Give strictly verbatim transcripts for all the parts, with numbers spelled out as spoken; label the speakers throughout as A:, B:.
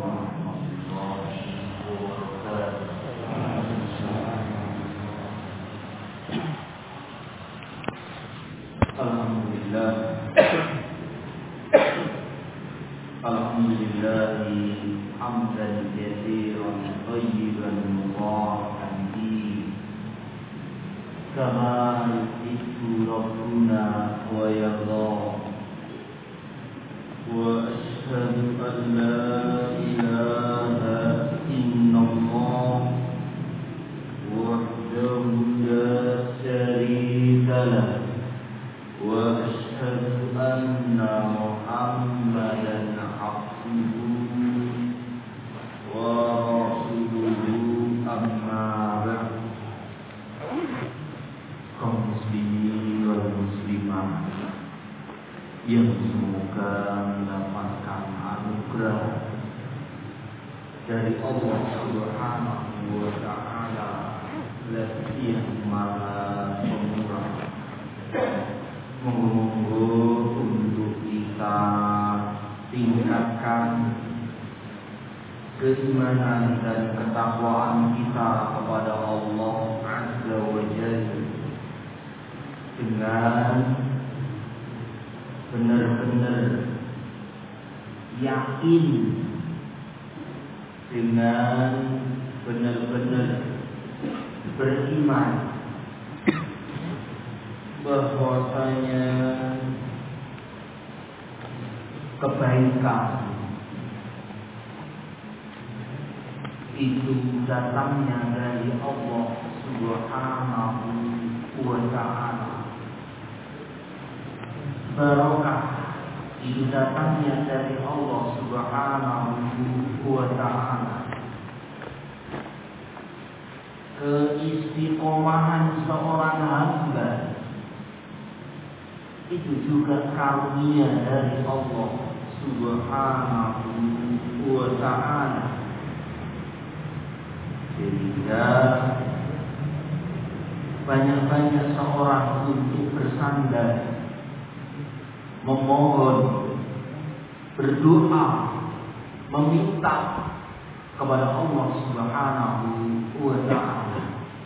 A: warahmatullahi wabarakatuh. Alhamdulillah. Alhamdulillah hamdan katsiran thayyiban mubarakan fihi kama yuhibbu rabbuna wa yarda. Wa ashhadu an la ilaha illallah wahdahu la syarika lahu wa ashhadu anna Muhammadan abduhu wa rasuluhu amma ba'd. Kaum muslimin wal muslimah yang semoga mendapatkan anugerah dari Allah Subhanahu wa ta'ala yang maha pemurah. Monggo untuk kita tingkatkan keimanan dan ketakwaan kita kepada Allah Azza wa Jalla dengan benar-benar yakin, dengan benar-benar beriman bahwasanya kebaikan itu datangnya dari Allah Subhanahu wa ta'ala. Barokah itu datangnya dari Allah Subhanahu wa ta'ala. Keistiqomahan seorang hamba itu juga karunia dari Allah Subhanahu wa ta'ala. Sehingga banyak-banyak seorang untuk bersandar, memohon, berdoa, meminta kepada Allah Subhanahu wa ta'ala.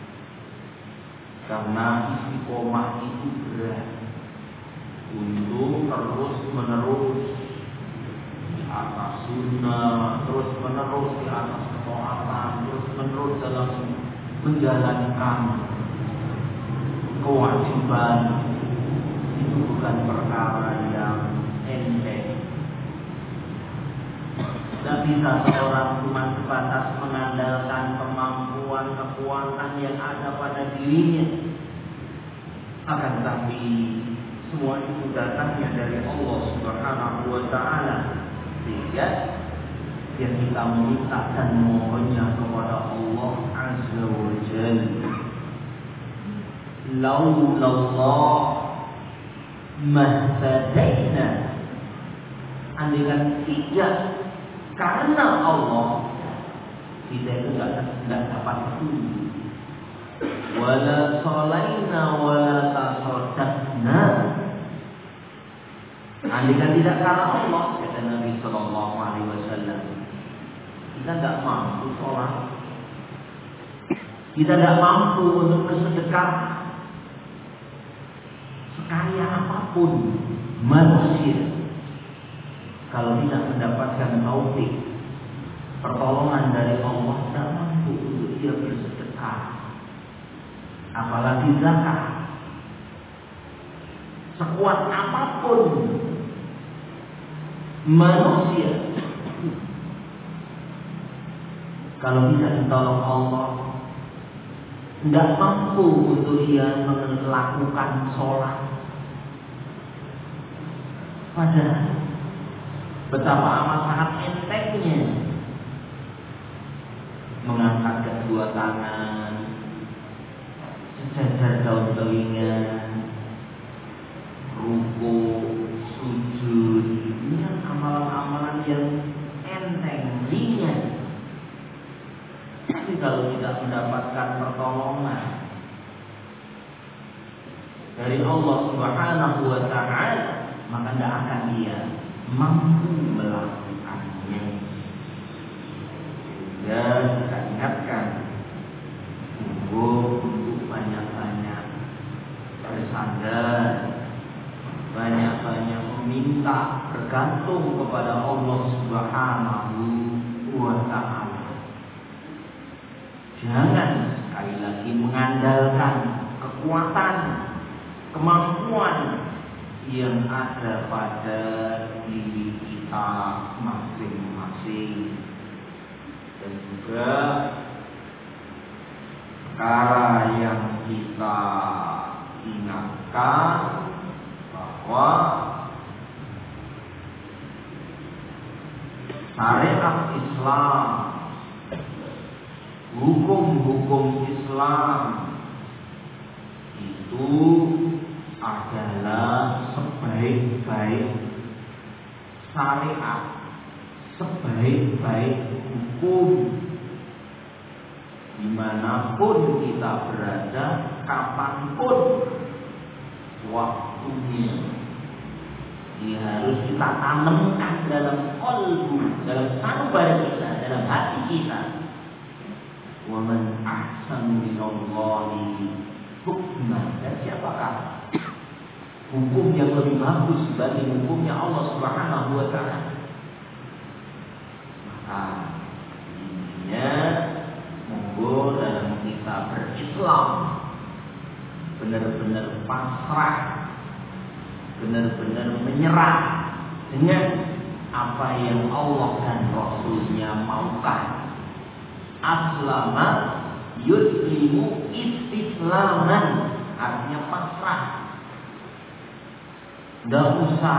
A: Karena istiqomah itu berat untuk terus menerus di atas sunnah, terus menerus di atas ketaatan, terus menerus dalam menjalankan kewajiban. Itu bukan perkara yang enteng. Tidak bisa seorang cuma sebatas mengandalkan kemampuan, kekuatan yang ada pada dirinya. Akan tetapi semua itu datangnya dari Allah Subhanahu wa ta'ala. Sehingga yang kita meminta dan mohonnya kepada Allah Azza wa Jalla, laulallah mahtadaina, andaikan tidak karena Allah, kita itu tidak dapat itu. Wala sholaina wala tasaddaqna, andaikan tidak karena Allah, kata Nabi Sallallahu Alaihi Wasallam, kita tidak mampu sholat, kita tidak mampu untuk bersedekah. Sekaya apapun manusia, kalau tidak mendapatkan taufik, pertolongan dari Allah, tidak mampu untuk dia bersedekah, apalagi zakat. Sekuat apapun manusia, kalau tidak ditolong Allah, tidak mampu untuk dia melakukan sholat. Padahal betapa amat sangat entengnya mengangkat kedua tangan, sejajar daun telinga, ruku, sujud. Ini kan amalan-amalan yang enteng, ringan. Tapi kalau tidak mendapatkan pertolongan dari Allah Subhanahu wa ta'ala, maka tidak akan dia mampu melakukannya. bergantung kepada Allah Subhanahu wa Ta'ala. Jangan sekali lagi mengandalkan kekuatan, kemampuan yang ada pada diri kita masing-masing. Dan juga perkara yang kita ingatkan bahwa syariat Islam, hukum-hukum Islam itu adalah sebaik-baik syariat, sebaik-baik hukum dimanapun kita berada, kapanpun waktunya. Ini harus kita tanamkan dalam qalbu, dalam sanubari kita, dalam hati kita. Wa man ahsanu minallahi hukman. Dan siapakah hukum yang lebih bagus dibanding hukumnya Allah Subhanahu wa Ta'ala? Maka intinya monggo dalam kita berislam benar-benar pasrah, benar-benar menyerah dengan apa yang Allah dan Rasulnya maukan. Aslama yuslimu istislaman, artinya pasrah. Tidak usah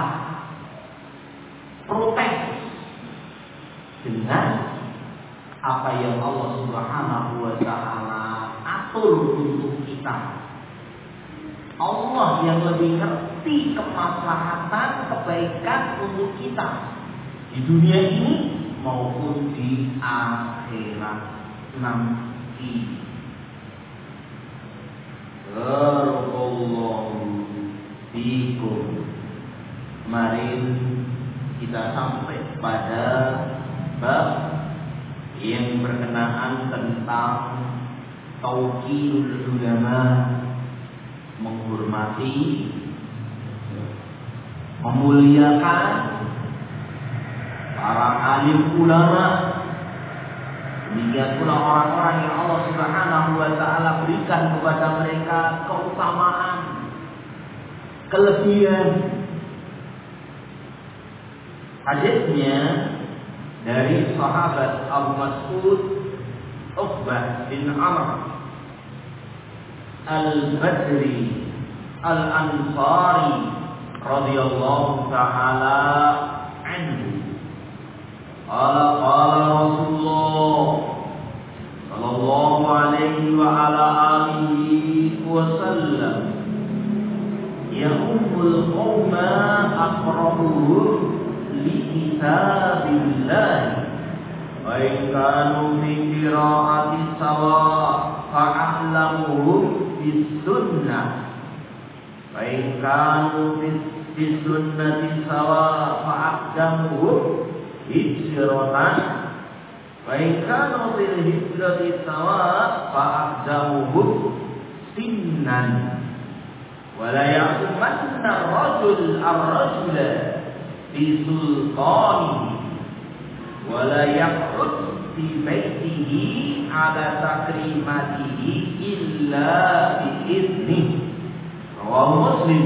A: protes dengan apa yang Allah Subhanahu wa Ta'ala atur untuk kita. Allah yang lebih ngerti kemaslahatan, kebaikan untuk kita di dunia ini maupun di akhirat nanti. Barakallahu fikum. Mari kita sampai pada bab yang berkenaan tentang tauqirul ulama, menghormati, memuliakan para alim ulama. Demikian pula orang-orang yang Allah Subhanahu wa Ta'ala berikan kepada mereka keutamaan, kelebihan. Hadisnya dari sahabat Abu Mas'ud Uqbah bin Amr Al-Badri Al-Ansari radhiyallahu ta'ala anhu. Qala qala Rasulullah sallallahu alaihi wa ala alihi wa sallam, ya ummul qawma aqra'uhum li kitabillah wa in kanu fi qira'ati sawa fa'ahlamuhum bis sunnah wa in kanu bis sunnati sawa fa'aqdamuhum hijratan wa in kanu fil hijrati sawa fa'aqdamuhum sinnan wa la ya'umanna ar-rajul ar-rajula fi sultanihi wa la yaq'ud fi baitihi ala takrimatihi illa bi'izni. Rawahu Muslim.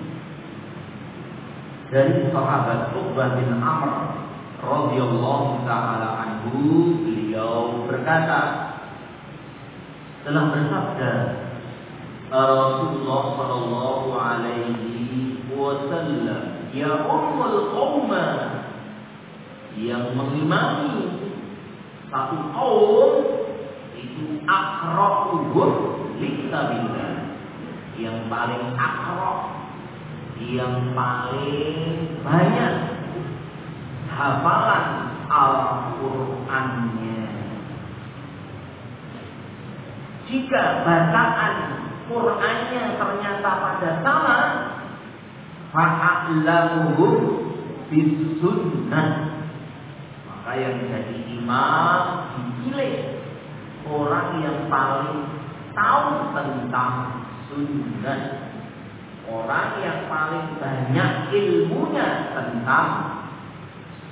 A: Dari sahabat Uqbah bin Amr radhiyallahu ta'ala anhu, beliau berkata, telah bersabda Rasulullah sallallahu alaihi wasallam, ya ummul qawma, yang mengimami satu kaum itu aqra'uhum li kitabillah, yang paling aqra', yang paling banyak hafalan Al-Qur'annya. Jika bacaan Qur'annya ternyata pada sama, fa'a'lamuhum bis sunnah, maka yang jadi imam dipilih orang yang paling tahu tentang sunnah, orang yang paling banyak ilmunya tentang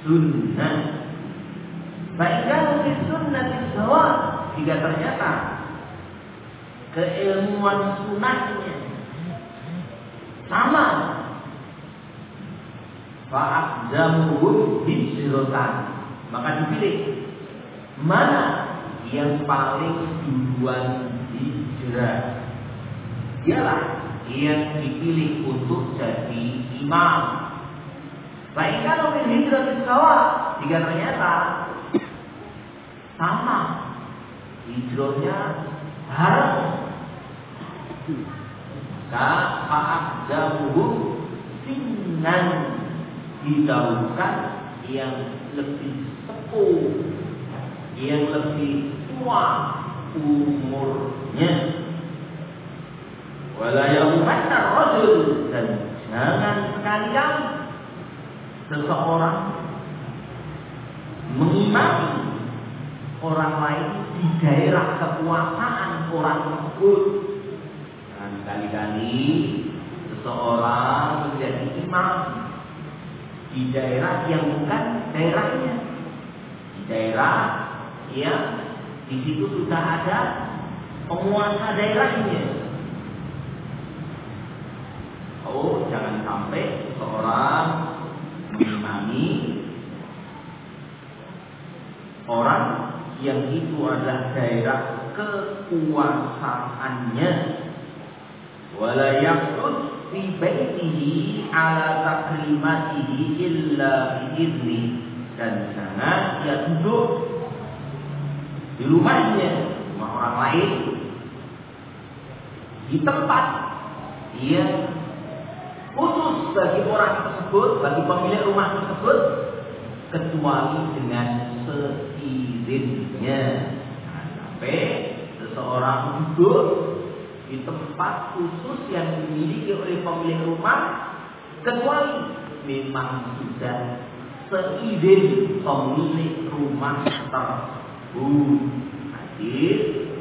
A: sunnah. Baiklah di sunnah sawa, jika ternyata keilmuan sunnahnya sama, fa'aqdamuhum hijratan, maka dipilih mana yang paling duluan hijrah, dialah yang dipilih untuk jadi imam. Baik kalau hijrah sawa, jika ternyata sama hijrahnya bareng, maka fa'aqdamuhum sinan, didahulukan yang lebih sepuh, yang lebih tua umurnya. Wala yamumanna rajul, dan jangan sekali-kali seseorang mengimami orang lain di daerah kekuasaan orang tersebut. Dan kali-kali seseorang menjadi imam di daerah yang bukan daerahnya, di daerah yang di situ sudah ada penguasa daerahnya. Oh, jangan sampai seorang mengimami orang yang itu adalah daerah kekuasaannya. Wala yaqud fi baitihi ala takrimatihi illa bi'izni, dan jangan dia duduk di rumahnya, rumah orang lain, di tempat dia khusus bagi orang tersebut, bagi pemilik rumah tersebut, kecuali dengan seizinnya. Nah, sampai seseorang duduk di tempat khusus yang dimiliki oleh pemilik rumah, kecuali memang sudah seizin pemilik rumah tersebut. Hadis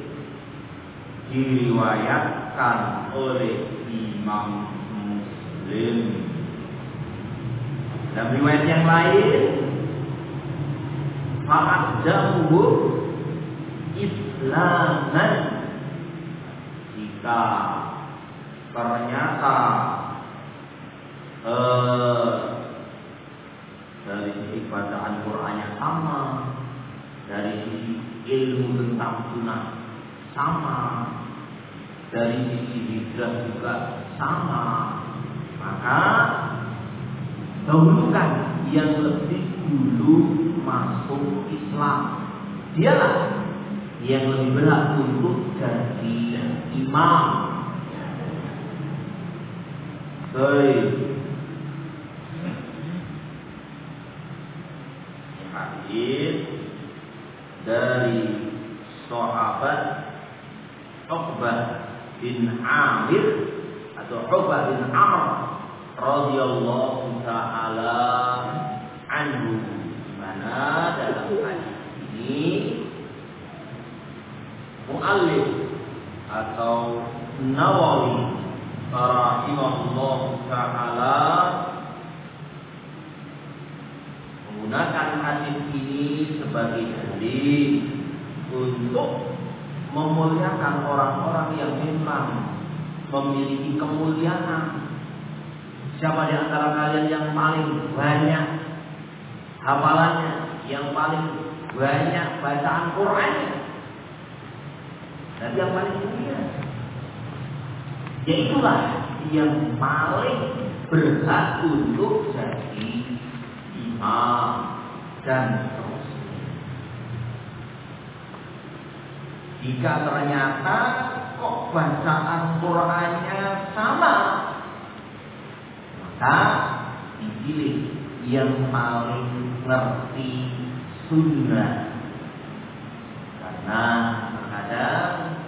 A: diriwayatkan oleh Imam Muslim. Dan riwayat yang lain, fa'aqdamuhu islaman, jika ternyata eh, dari sisi bacaan Qur'annya sama, dari sisi ilmu tentang sunnah sama, dari sisi hijrah juga sama, maka dahulukan yang lebih dulu masuk Islam, dialah yang lebih berhak untuk jadi imam. Baik, hadis dari sahabat Uqbah bin Amir atau Uqbah bin Amr radhiyallahu ta'ala anhu, mana dalam hadis ini muallif atau Nawawi rahimahullahu ta'ala menggunakan hadis ini sebagai dalil untuk memuliakan orang-orang yang memang memiliki kemuliaan. Siapa di antara kalian yang paling banyak hafalannya, yang paling banyak bacaan Qur'annya, dan yang paling mulia, yaitulah yang paling berhak untuk jadi imam dan seterusnya. Jika ternyata kok bacaan Qur'annya sama, maka dipilih yang paling ngerti sunnah. Karena terkadang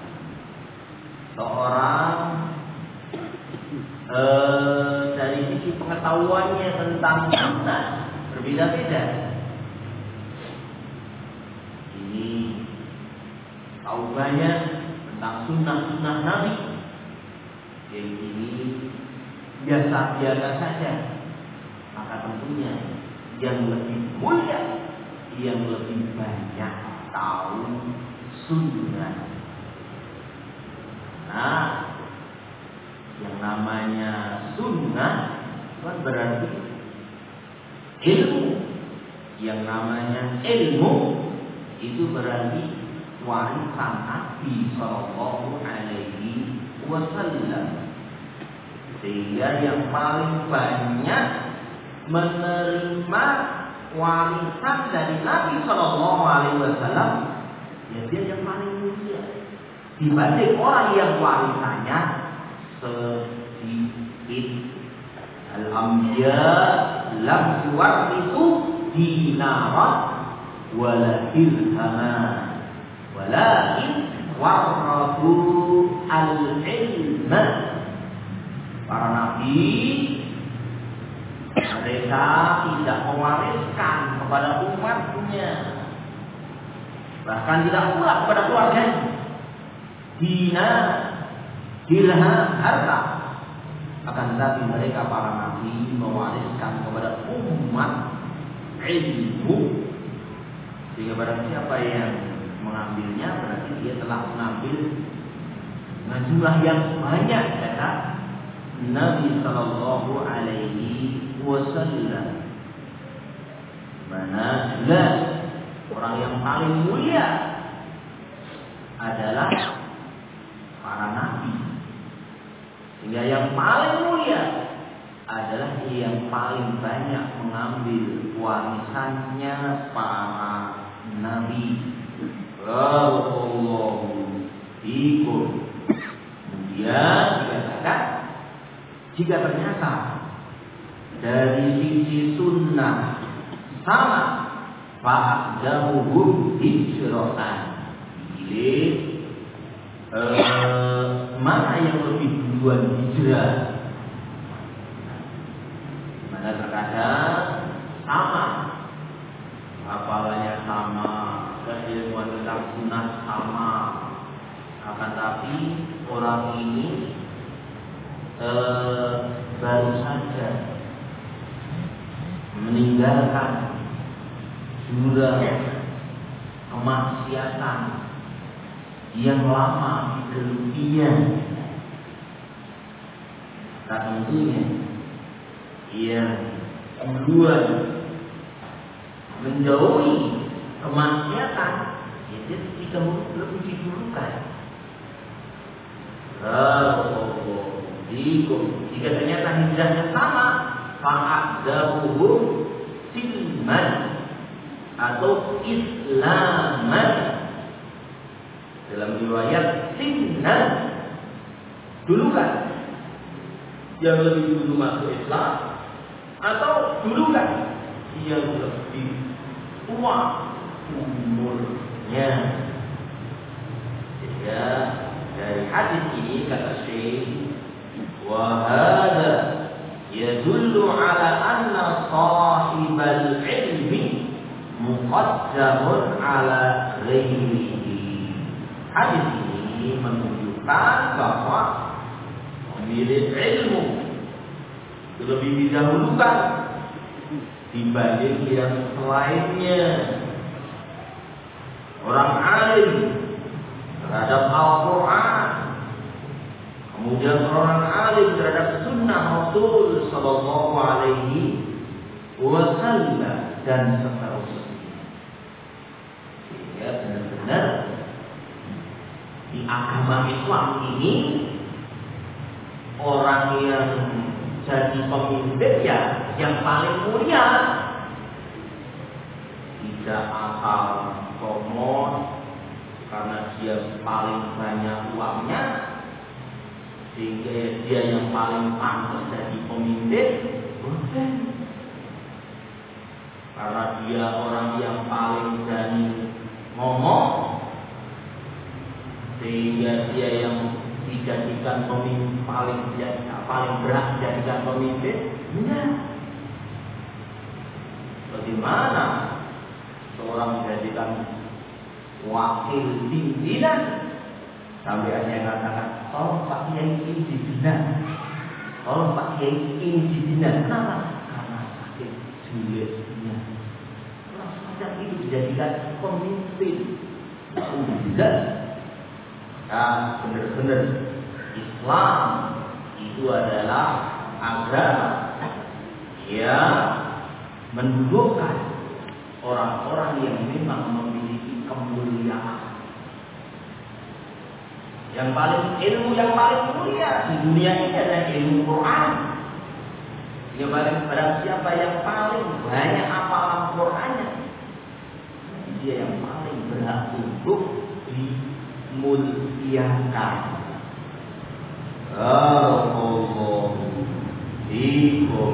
A: seorang eh, dari sisi pengetahuannya tentang sunnah berbeda-beda. Ini tahu banyak tentang sunnah-sunnah Nabi, yang ini biasa-biasa saja, maka tentunya yang lebih mulia, yang lebih banyak tahu sunnah. Nah, yang namanya sunnah kan berarti ilmu. Yang namanya ilmu itu berarti warisan Nabi Sallallahu Alaihi Wasallam. Sehingga yang paling banyak menerima warisan dari Nabi Sallallahu Alaihi Wasallam, ya dia yang paling mulia dibanding orang yang warisannya sedikit. Al-Anbiya lam yuwarrisu dinaran wala dirhaman, walakin warrathu al-ilma. Para nabi mereka tidak mewariskan kepada umatnya, bahkan tidak pula kepada keluarganya, dinar, dirham, harta. Akan tetapi mereka para nabi mewariskan kepada umat ilmu. Sehingga barang siapa yang mengambilnya berarti dia telah mengambil dengan jumlah yang banyak kata Nabi Sallallahu Alaihi Wasallam. Mana jelas orang yang paling mulia adalah para nabi. Sehingga yang paling mulia adalah yang paling banyak mengambil warisannya para nabi. Barakallahu fikum. Kemudian dikatakan, jika ternyata dari sisi sunnah sama, fa'adamuhum hijratan. Pilih eh, mana yang lebih duluan hijrah. Mana terkadang sama, hafalannya sama, keilmuan tentang sunnah sama, akan tapi orang ini eh, baru saja meninggalkan jurang kemaksiatan yang lama digelupinya. Tak tentunya yang duluan menjauhi kemaksiatan itu tidak lebih didulukan. Oh, jika ternyata hijrahnya sama, fa'adahuhum silman atau islaman. Dalam riwayat sinnan, dulukan yang lebih dulu masuk Islam, atau dulukan yang lebih tua umurnya. Sehingga dari hadis ini kata Syekh, wa hadza yadullu ala anna sahibal ilmi muqaddamun ala ghairihi. Hadis ini menunjukkan bahwa pemilik ilmu itu lebih didahulukan dibanding yang selainnya. Orang alim terhadap Al-Quran, kemudian orang alim terhadap sunnah Rasul Sallallahu Alaihi Wasallam dan seterusnya. Sehingga benar-benar di agama Islam ini orang yang jadi pemimpin ya yang paling mulia tidak asal promosi karena dia paling banyak uangnya sehingga dia yang paling pantas jadi pemimpin, bukan. Karena dia orang yang paling berani ngomong sehingga dia yang dijadikan pemimpin paling paling berat dijadikan pemimpin. Enggak. Bagaimana seorang dijadikan wakil pimpinan sampai hanya katakan, tolong Pak Kiai ini dibina, tolong Pak Kiai ini dibina. Kenapa? Karena sakit julidnya. Orang semacam itu dijadikan pemimpin. Tidak. Nah, benar-benar Islam itu adalah agama yang mendudukkan orang-orang yang memang memiliki kemuliaan. Yang paling ilmu yang paling mulia di dunia ini adalah ilmu Quran. Yang paling barang siapa yang paling banyak hafalan Qurannya, dia yang paling berhak untuk dimuliakan. Allahu fiikum.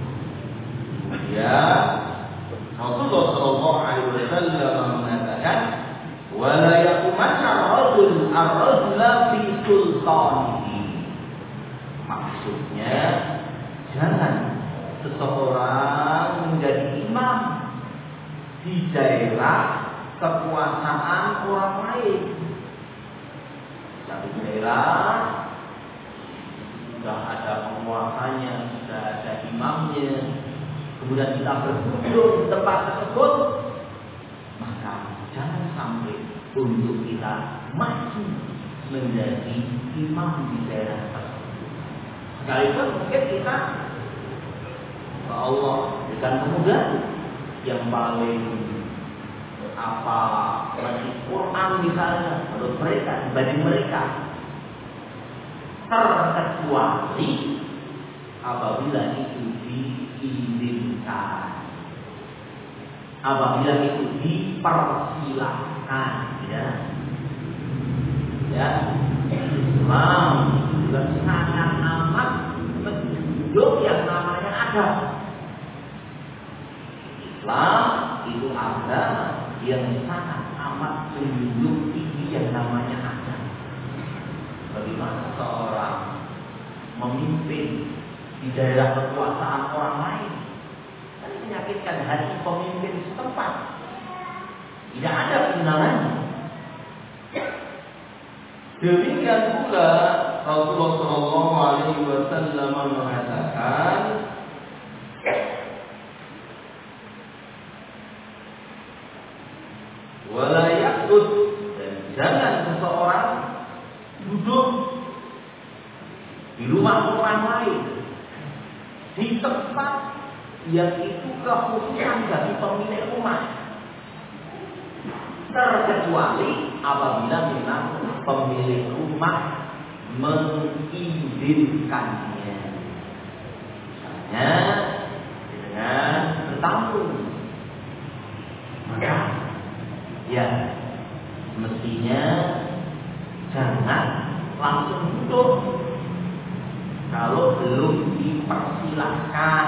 A: Ya, Rasulullah Shallallahu Alaihi Wasallam mengatakan, wala yakumanna rajul ar-rajula fi sultanihi. Maksudnya, jangan seseorang menjadi imam di daerah kekuasaan orang lain. Satu daerah sudah ada penguasanya, sudah ada imamnya, kemudian kita berkunjung di tempat tersebut, maka jangan sampai untuk kita maju menjadi imam di daerah tersebut. Sekalipun mungkin kita, Allah berikan kemudahan yang paling apa masih Quran misalnya menurut mereka dibanding mereka, terkecuali apabila itu diizinkan, apabila itu dipersilahkan, ya, ya, Islam juga sangat amat menunjuk yang namanya adab. Islam itu agama yang sangat amat menunjuk tinggi yang namanya adab. Bagaimana seorang memimpin di daerah kekuasaan orang lain, kan menyakitkan hati pemimpin setempat. Tidak ada kebenarannya. Demikian pula Rasulullah Shallallahu Alaihi Wasallam mengatakan, wala yaqud, dan jangan seseorang duduk di rumah orang lain di tempat yang itu kekhususan bagi pemilik rumah, terkecuali apabila memang pemilik rumah mengizinkannya. Misalnya dengan bertamu, maka ya mestinya jangan langsung duduk kalau belum dipersilahkan.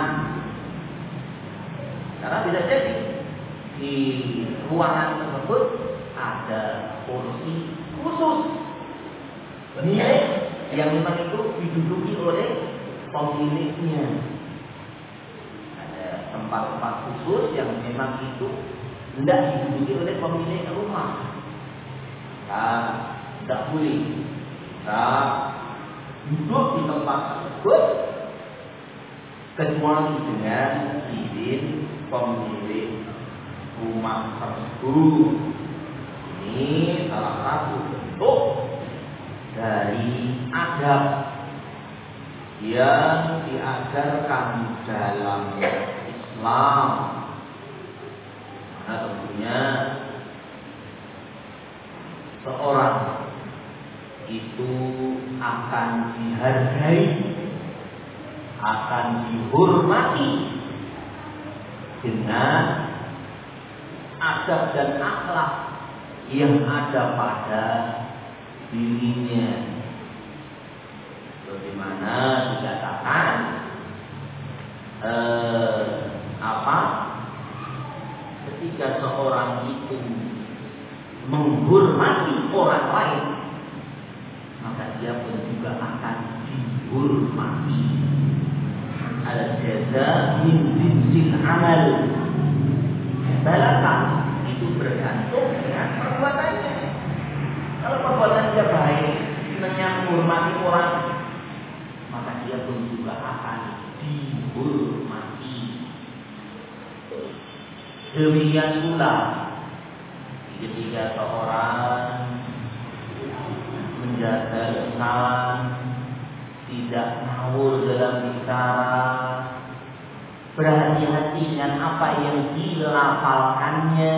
A: Karena bisa jadi di ruangan tersebut ada kursi khusus milik yang memang itu diduduki oleh pemiliknya. Ada tempat-tempat khusus yang memang itu tidak diduduki oleh pemilik rumah. Nah, tidak boleh kita duduk di tempat tersebut kecuali dengan izin pemilik rumah tersebut. Ini salah satu bentuk dari adab yang diajarkan dalam Islam. Nah, tentunya seorang itu akan dihargai, akan dihormati dengan adab dan akhlak yang ada pada dirinya. Bagaimana dikatakan eh, apa? Ketika seorang itu menghormati orang lain, maka dia pun juga akan dihormati. Al-jaza min jinsil amal. Balasan itu bergantung dengan perbuatannya. Kalau perbuatannya baik, menghormati orang, maka dia pun juga akan dihormati. Demikian pula ketika seorang menjaga lisan, tidak ngawur dalam bicara, berhati-hati dengan apa yang dilafalkannya,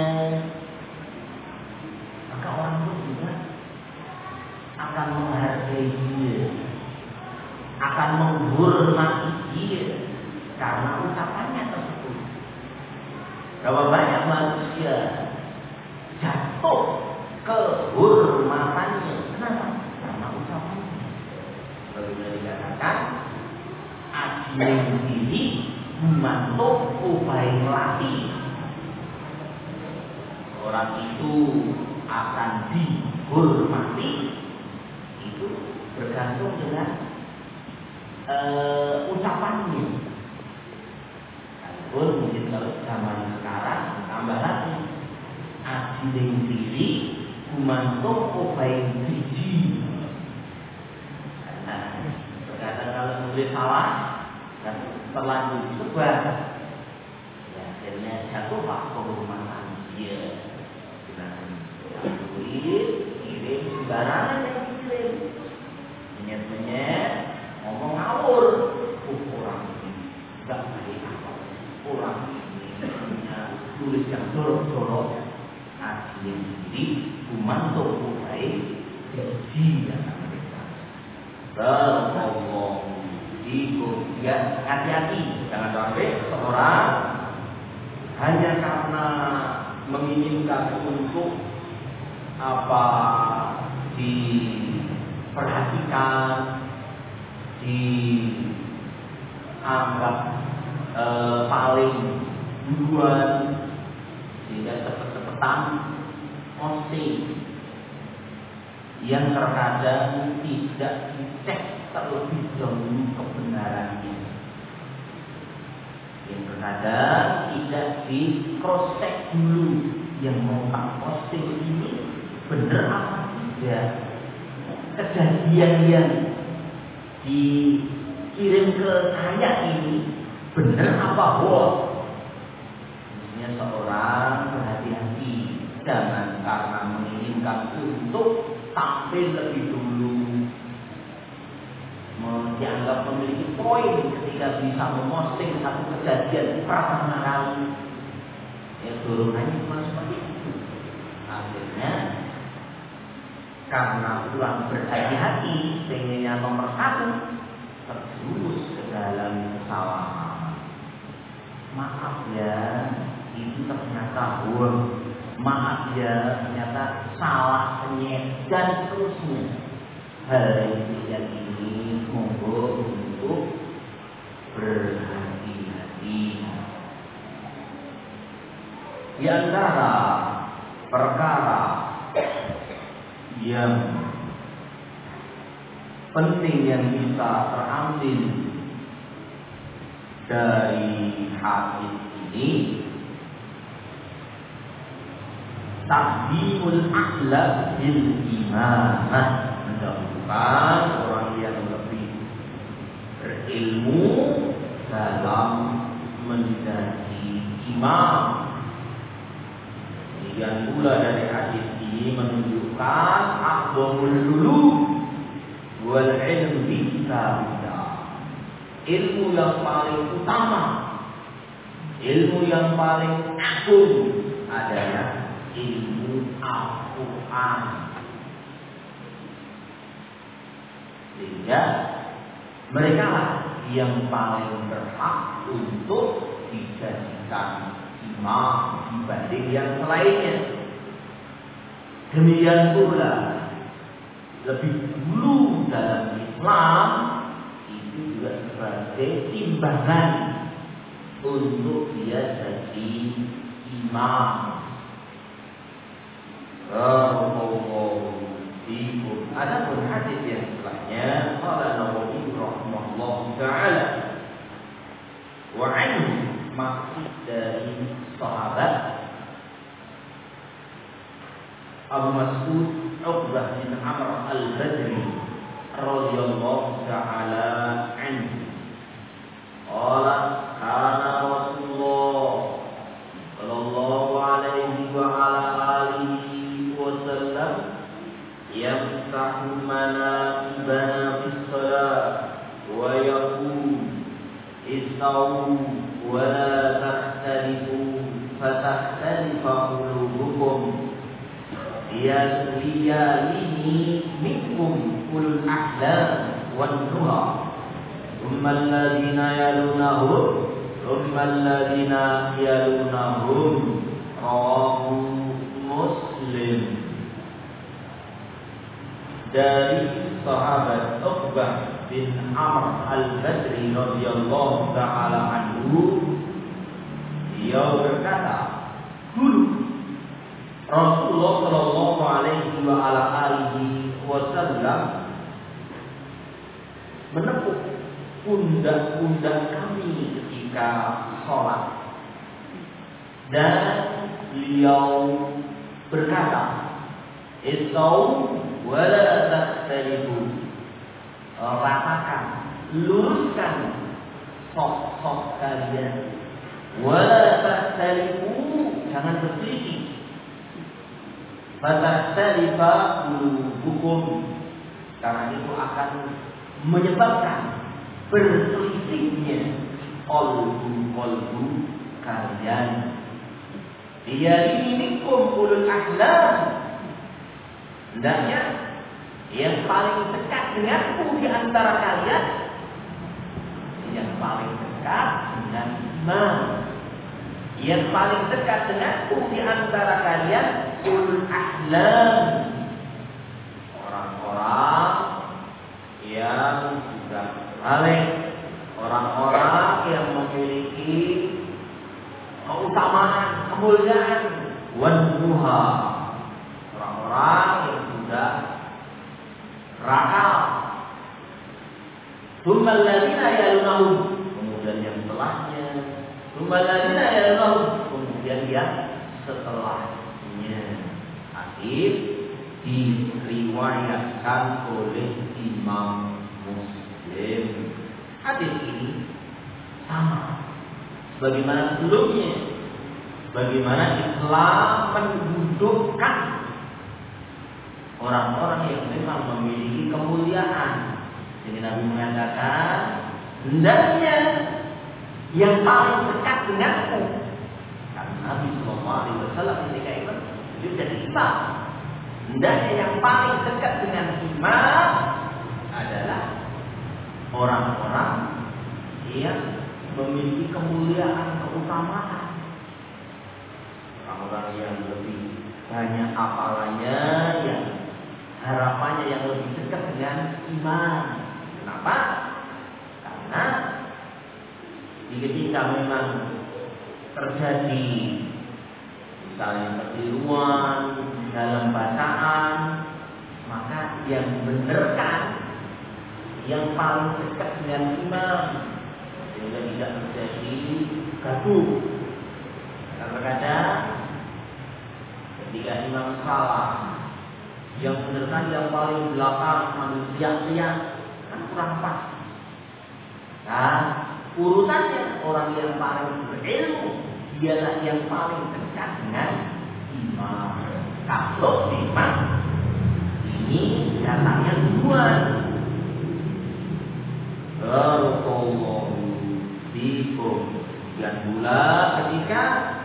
A: maka orang itu juga akan menghargai dia, akan menghormati dia karena ucapannya tersebut. Berapa banyak manusia jatuh kehormatannya, kenapa? Karena ucapannya. Seperti dikatakan, adil diri membantu upaya melatih. Orang itu akan dihormati, itu bergantung dengan uh, ucapannya. Pun mungkin kalau zaman sekarang tambah lagi adil diri membantu upaya diri. Nah, terkadang kalau nulis salah dan terlanjur sebar, ya akhirnya jatuhlah kehormatan dia. Dengan tulis, kirim sembarangan yang dikirim, menyet-menyet, ngomong ngawur, uh, orang ini nggak baik apa, orang ini punya tulis yang jorok-jorok, adil diri, kumantuk baik, jadi yang mereka. Berbohong. Ikut ya, hati-hati jangan sampai seorang hanya karena menginginkan untuk apa diperhatikan, dianggap e, paling duluan sehingga cepet-cepetan posting yang terkadang tidak dicek terlebih dahulu kebenarannya, yang terkadang tidak di cross check dulu yang mau posting ini benar apa tidak, kejadian yang dikirim ke saya ini benar apa bohong. Maksudnya seorang berhati-hati, jangan karena menginginkan untuk tampil lebih dulu, dianggap memiliki poin ketika bisa memposting satu kejadian pertama kali, ya turunannya cuma seperti itu. Akhirnya karena kurang berhati-hati, pengennya nomor satu, terjerumus ke dalam kesalahan. Maaf ya, itu ternyata bohong. Maaf ya, ternyata salah, penyet, dan seterusnya. Hal yang ini monggo untuk berhati-hati. Di antara perkara yang penting yang bisa terambil dari hadis ini, taqdimul akhlaq bil imamah, mendahulukan orang yang lebih berilmu dalam menjadi imam. Kemudian pula dari hadis ini menunjukkan afdhalul ulum wal ilm bikitab, ilmu yang paling utama, ilmu yang paling agung adalah ilmu Al-Quran. Sehingga mereka lah yang paling berhak untuk dijadikan imam dibanding yang lainnya. Demikian pula lebih dulu dalam Islam itu juga sebagai timbangan untuk dia jadi imam. Ada pun hadis yang setelahnya, qala Nawawi rahimahullah taala, wa anhu, maksud dari sahabat Abu Mas'ud Uqbah bin Amr al-Badri radhiyallahu taala anhu, qala kana Rasulullah sallallahu liyalihi minkum ulul ahlam wan nuha thumma alladhina yalunahum thumma alladhina yalunahum rawahu Muslim. Dari sahabat Uqbah bin Amr al-Badri radhiyallahu ta'ala anhu, beliau berkata, dulu Rasulullah sallallahu alaihi wa ala alihi wasallam menepuk pundak-pundak kami ketika sholat, dan beliau berkata, "Istau wala takhtalifu." Ratakan, luruskan sok-sok kalian. Wala takhtalifu, jangan berselisih. Fatakhtalifa qulubukum, karena itu akan menyebabkan berselisihnya qalbu-qalbu kalian. Liyalihi minkum ulul ahlam, hendaknya yang paling dekat denganku di antara kalian, yang paling dekat dengan imam, yang paling dekat denganku di antara kalian ulul ahlam, orang-orang yang sudah balik, orang-orang yang memiliki keutamaan, kemuliaan, wan nuha, orang-orang yang sudah rakal. Tsummal ladzina yalunahum, kemudian yang setelahnya. Tsummal ladzina yalunahum, kemudian yang setelahnya. Hadis diriwayatkan oleh Imam Muslim. Hadis ini sama sebagaimana sebelumnya, bagaimana Islam mendudukkan orang-orang yang memang memiliki kemuliaan. Jadi Nabi mengatakan, hendaknya yang paling dekat denganku, karena Nabi Shallallahu Alaihi Wasallam ketika itu juga jadi imam, hendaknya yang paling dekat dengan imam adalah orang-orang yang memiliki kemuliaan, keutamaan, orang-orang yang lebih banyak apalannya, yang harapannya yang lebih dekat dengan iman. Kenapa? Karena ketika memang terjadi misalnya kekeliruan dalam bacaan, maka yang benarkan yang paling dekat dengan imam, sehingga tidak terjadi gaduh. Kadang-kadang ketika imam salah, yang benarkan yang paling belakang manusia-manusia kan kurang pas. Nah, urutannya orang yang paling berilmu dialah yang paling dekat dengan imam. Kalau imam ini datangnya duluan, barakallahu fikum. Dan pula ketika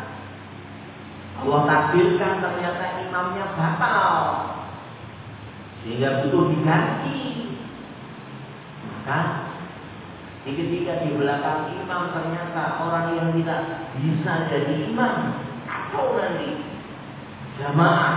A: Allah takdirkan ternyata imamnya batal sehingga butuh diganti, maka ketika di belakang imam ternyata orang yang tidak bisa jadi imam atau nanti jamaah,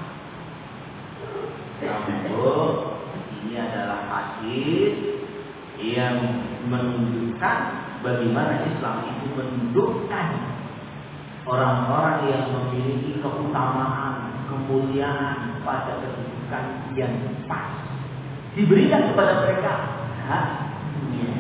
A: namun ini adalah hadis yang menunjukkan bagaimana Islam itu menundukkan orang-orang yang memiliki keutamaan, kemuliaan pada kedudukan yang pas, diberikan kepada mereka haknya.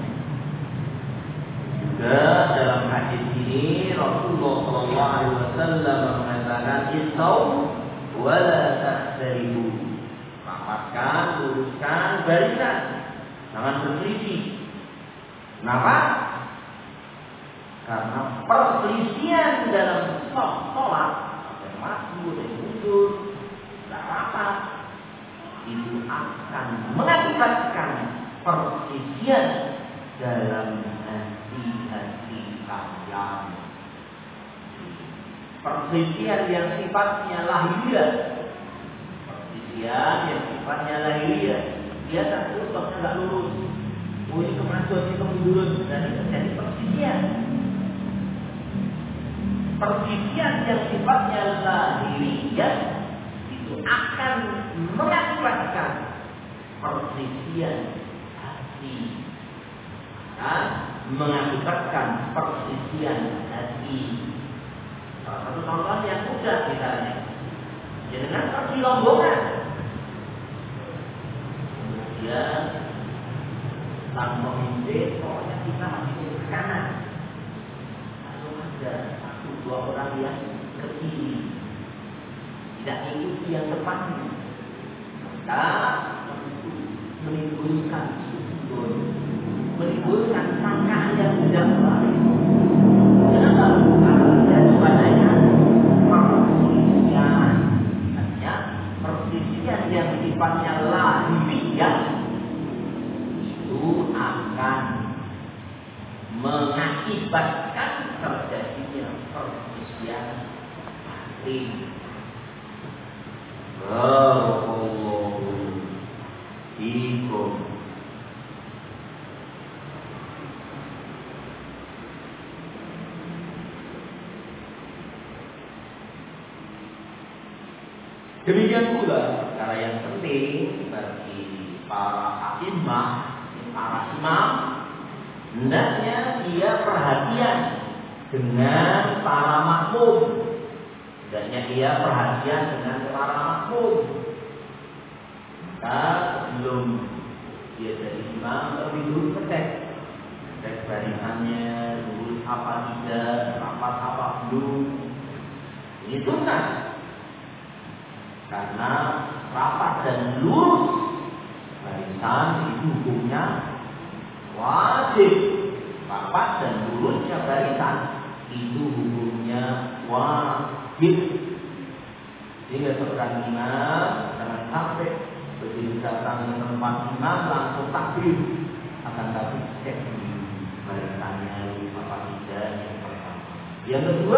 A: Juga dalam hadis ini Rasulullah shallallahu alaihi wasallam mengatakan, "Istau wala takhtalifu." Rapatkan, luruskan barisan, jangan berselisih. Kenapa? Karena perselisihan dalam sholat, yang maju dan mundur, tidak rapat, itu akan mengakibatkan perselisihan dalam hati-hati kalian. Perselisihan yang sifatnya lahiriah, perselisihan yang sifatnya lahiriah. Dia tak terus nggak lurus. Oh ini kemajuan, ini kemunduran, dan itu terjadi perselisihan. Perselisihan yang sifatnya lahiriah itu akan mengakibatkan perselisihan hati, akan mengakibatkan perselisihan hati. Salah satu contoh yang mudah misalnya, jangan pergi rombongan, kemudian sang pemimpin pokoknya kita masih ke kanan, lalu ada satu dua orang yang ke kiri, tidak ikuti yang depannya, maka menimbulkan sudut, menimbulkan sangkaan yang tidak baik. Kenapa? Karena padanya perselisihan, artinya perselisihan yang sifatnya lahiriah itu akan mengakibatkan terjadinya perselisihan hati. Barakallahu fikum. Demikian pula perkara yang penting bagi para imam, para imam, hendaknya dia perhatian dengan para makmum. Hendaknya dia perhatian dengan para makmum. Maka sebelum dia jadi imam, lebih dulu ngecek, cek barisannya, lurus apa tidak, rapat apa belum. Ini sunnah. Karena rapat dan lurus barisan itu hukumnya wajib. Rapat dan lurusnya barisan itu hukumnya wajib. Sehingga seorang imam jangan sampai begitu datang ke tempat imam langsung takbir, akan tapi cek di barisannya apa tidak yang pertama. Yang kedua,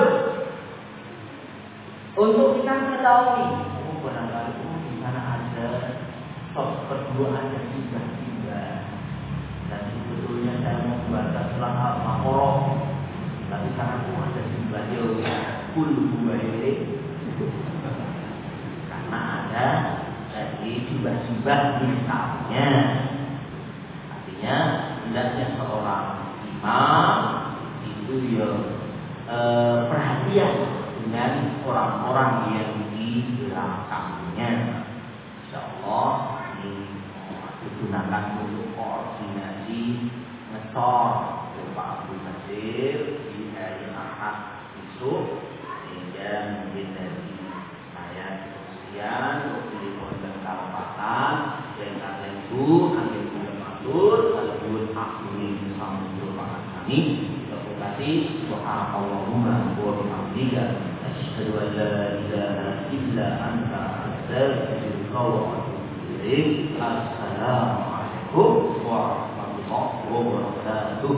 A: untuk kita mengetahui barangkali di sana ada top kedua ada tiga-tiga, dan sebetulnya saya mau membaca surat Al-Baqarah, tapi karena aku ada jumlah jauh ya kul huwa ini, karena ada jadi jubah-jubah misalnya. Artinya hendaknya seorang imam itu ya eh, perhatian dengan orang-orang yang di belakangnya. Insyaallah ini digunakan untuk koordinasi ngetor Pak Abdul Nasir di hari Ahad besok, sehingga mungkin dari saya sekian untuk dan karopatan dan kalian itu ambil bulan matur walaupun aku ini sama merupakan kami terima kasih. Subhanallahumma wa bihamdika asyhadu an la ilaha illa anta astaghfiruka wa atubu ilaik. Assalamualaikum warahmatullahi wabarakatuh.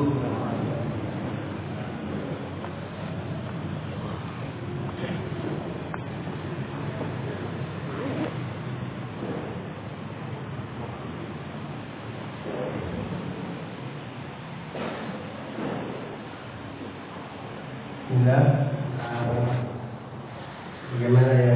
B: Bagaimana ya